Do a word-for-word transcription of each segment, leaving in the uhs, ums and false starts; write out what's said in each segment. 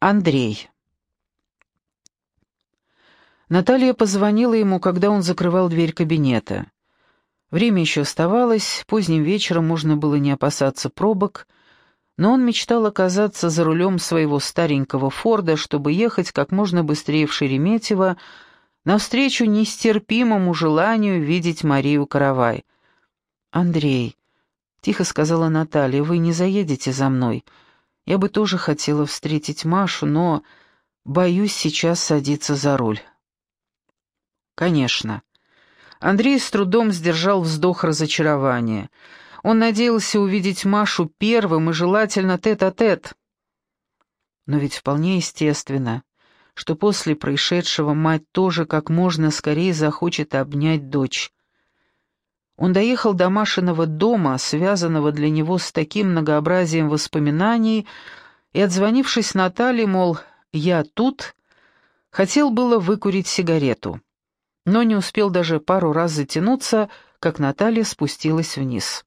Андрей. Наталья позвонила ему, когда он закрывал дверь кабинета. Время еще оставалось, поздним вечером можно было не опасаться пробок, но он мечтал оказаться за рулем своего старенького «Форда», чтобы ехать как можно быстрее в Шереметьево навстречу нестерпимому желанию видеть Марию Каравай. «Андрей», — тихо сказала Наталья, — «вы не заедете за мной? Я бы тоже хотела встретить Машу, но боюсь сейчас садиться за руль». «Конечно». Андрей с трудом сдержал вздох разочарования. Он надеялся увидеть Машу первым и желательно тет-а-тет. Но ведь вполне естественно, что после происшедшего мать тоже как можно скорее захочет обнять дочь. Он доехал до Машиного дома, связанного для него с таким многообразием воспоминаний, и, отзвонившись Наталье, мол, «я тут», хотел было выкурить сигарету, но не успел даже пару раз затянуться, как Наталья спустилась вниз.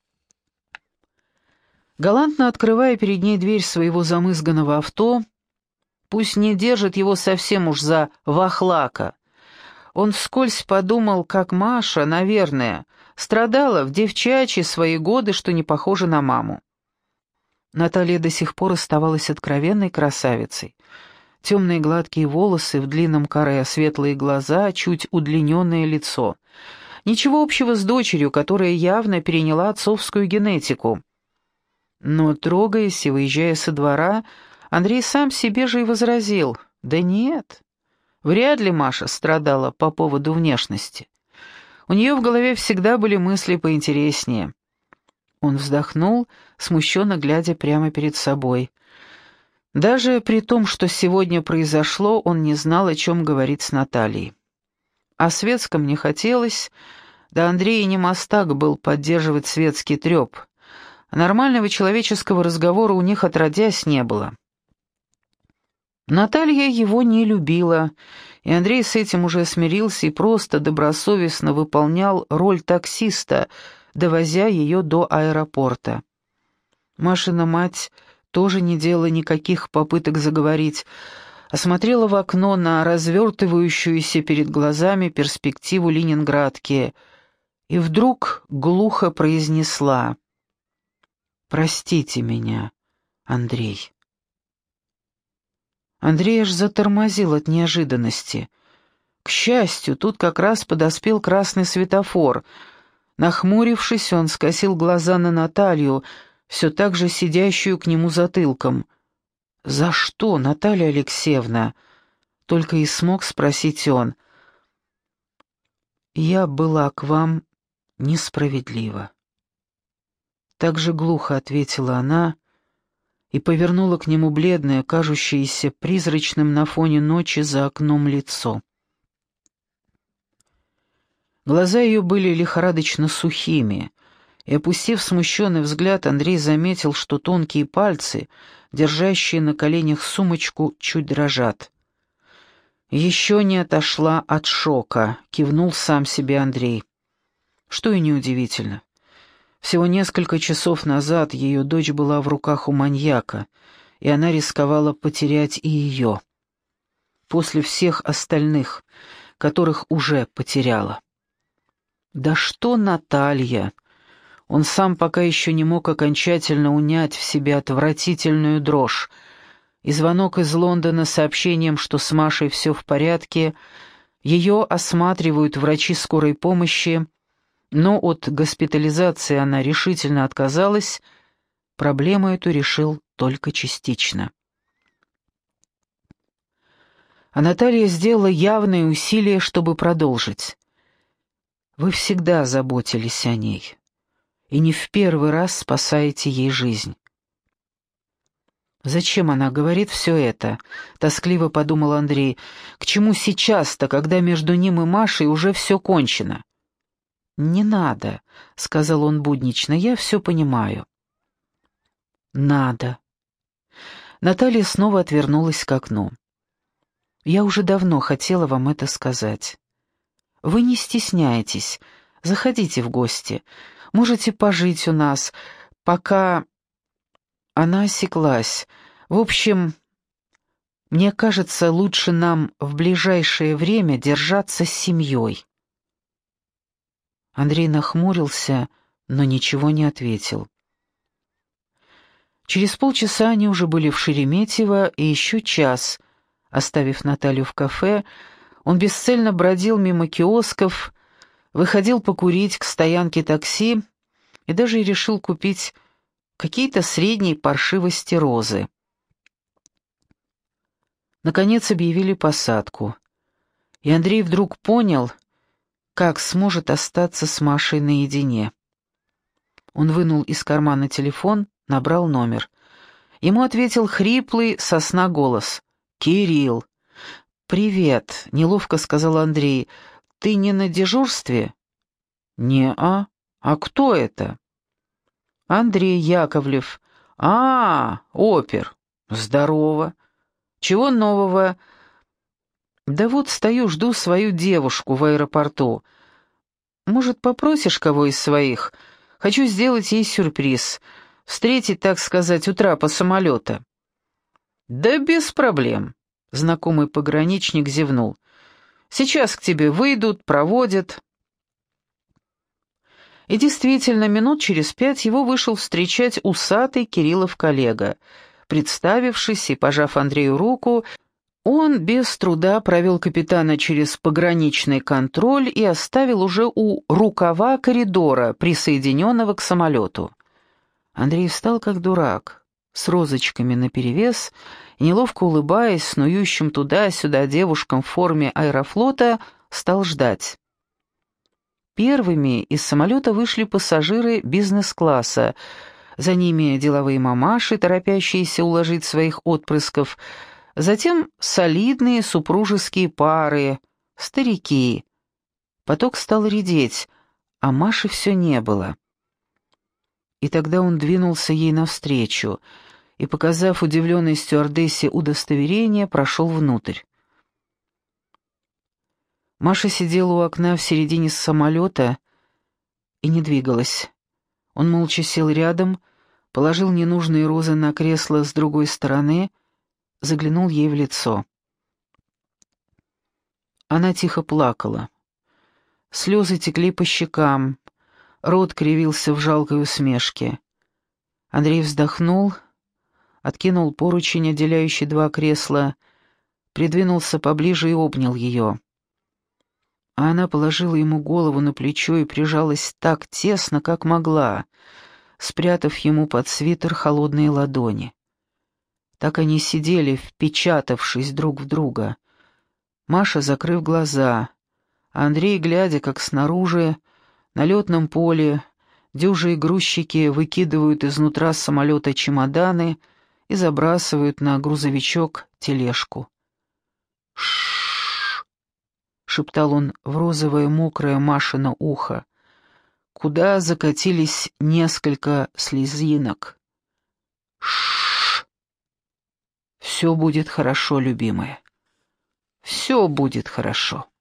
Галантно открывая перед ней дверь своего замызганного авто, пусть не держит его совсем уж за вахлака, он вскользь подумал, как Маша, наверное, страдала в девчачьи свои годы, что не похожа на маму. Наталья до сих пор оставалась откровенной красавицей. Темные гладкие волосы в длинном каре, светлые глаза, чуть удлиненное лицо. Ничего общего с дочерью, которая явно переняла отцовскую генетику. Но, трогаясь и выезжая со двора, Андрей сам себе же и возразил: «Да нет, вряд ли Маша страдала по поводу внешности. У нее в голове всегда были мысли поинтереснее». Он вздохнул, смущенно глядя прямо перед собой. Даже при том, что сегодня произошло, он не знал, о чем говорить с Натальей. О светском не хотелось, да Андрей и не мастак был поддерживать светский треп. А нормального человеческого разговора у них отродясь не было. Наталья его не любила, и Андрей с этим уже смирился и просто добросовестно выполнял роль таксиста, довозя ее до аэропорта. Машина мать тоже не делала никаких попыток заговорить, а смотрела в окно на развертывающуюся перед глазами перспективу Ленинградки, и вдруг глухо произнесла: «Простите меня, Андрей». Андрей аж затормозил от неожиданности. К счастью, тут как раз подоспел красный светофор. Нахмурившись, он скосил глаза на Наталью, все так же сидящую к нему затылком. «За что, Наталья Алексеевна?» — только и смог спросить он. «Я была к вам несправедлива». Так же глухо ответила она и повернула к нему бледное, кажущееся призрачным на фоне ночи за окном лицо. Глаза ее были лихорадочно сухими, и, опустив смущенный взгляд, Андрей заметил, что тонкие пальцы, держащие на коленях сумочку, чуть дрожат. «Еще не отошла от шока», — кивнул сам себе Андрей. Что и неудивительно. Всего несколько часов назад ее дочь была в руках у маньяка, и она рисковала потерять и ее. После всех остальных, которых уже потеряла. Да что Наталья! Он сам пока еще не мог окончательно унять в себе отвратительную дрожь, и звонок из Лондона с сообщением, что с Машей все в порядке, ее осматривают врачи скорой помощи, но от госпитализации она решительно отказалась, проблему эту решил только частично. А Наталья сделала явное усилие, чтобы продолжить. «Вы всегда заботились о ней, и не в первый раз спасаете ей жизнь». «Зачем она говорит все это?» — тоскливо подумал Андрей. «К чему сейчас-то, когда между ним и Машей уже все кончено?» «Не надо», — сказал он буднично, — «я все понимаю». «Надо». Наталья снова отвернулась к окну. «Я уже давно хотела вам это сказать. Вы не стесняйтесь, заходите в гости, можете пожить у нас, пока...» Она осеклась. «В общем, Мне кажется, лучше нам в ближайшее время держаться с семьей». Андрей нахмурился, но ничего не ответил. Через полчаса они уже были в Шереметьево, и еще час, оставив Наталью в кафе, он бесцельно бродил мимо киосков, выходил покурить к стоянке такси и даже решил купить какие-то средней паршивости розы. Наконец объявили посадку, и Андрей вдруг понял, как сможет остаться с Машей наедине. Он вынул из кармана телефон, набрал номер. Ему ответил хриплый со сна голос. «Кирилл». «Привет», — неловко сказал Андрей. «Ты не на дежурстве?» «Не-а. А кто это?» «Андрей Яковлев». «А, опер. Здорово. Чего нового?» «Да вот стою, жду свою девушку в аэропорту. Может, попросишь кого из своих? Хочу сделать ей сюрприз. Встретить, так сказать, у трапа самолета». «Да без проблем», — знакомый пограничник зевнул. «Сейчас к тебе выйдут, проводят». И действительно, минут через пять его вышел встречать усатый Кириллов коллега. Представившись и пожав Андрею руку, он без труда провел капитана через пограничный контроль и оставил уже у рукава коридора, присоединенного к самолету. Андрей встал как дурак, с розочками наперевес, и, неловко улыбаясь снующим туда-сюда девушкам в форме аэрофлота, стал ждать. Первыми из самолета вышли пассажиры бизнес-класса, за ними деловые мамаши, торопящиеся уложить своих отпрысков, затем солидные супружеские пары, старики. Поток стал редеть, а Маши все не было. И тогда он двинулся ей навстречу и, показав удивленной стюардессе удостоверение, прошел внутрь. Маша сидела у окна в середине самолета и не двигалась. Он молча сел рядом, положил ненужные розы на кресло с другой стороны, заглянул ей в лицо. Она тихо плакала. Слезы текли по щекам, рот кривился в жалкой усмешке. Андрей вздохнул, откинул поручень, отделяющий два кресла, придвинулся поближе и обнял ее. А она положила ему голову на плечо и прижалась так тесно, как могла, спрятав ему под свитер холодные ладони. Так они сидели, впечатавшись друг в друга. Маша, закрыв глаза, а Андрей, глядя, как снаружи, на летном поле, дюжие грузчики выкидывают изнутра самолета чемоданы и забрасывают на грузовичок тележку. «Ш-ш-ш!» — шептал он в розовое мокрое Машино ухо, куда закатились несколько слезинок. «Ш-ш-ш! Все будет хорошо, любимая. Все будет хорошо».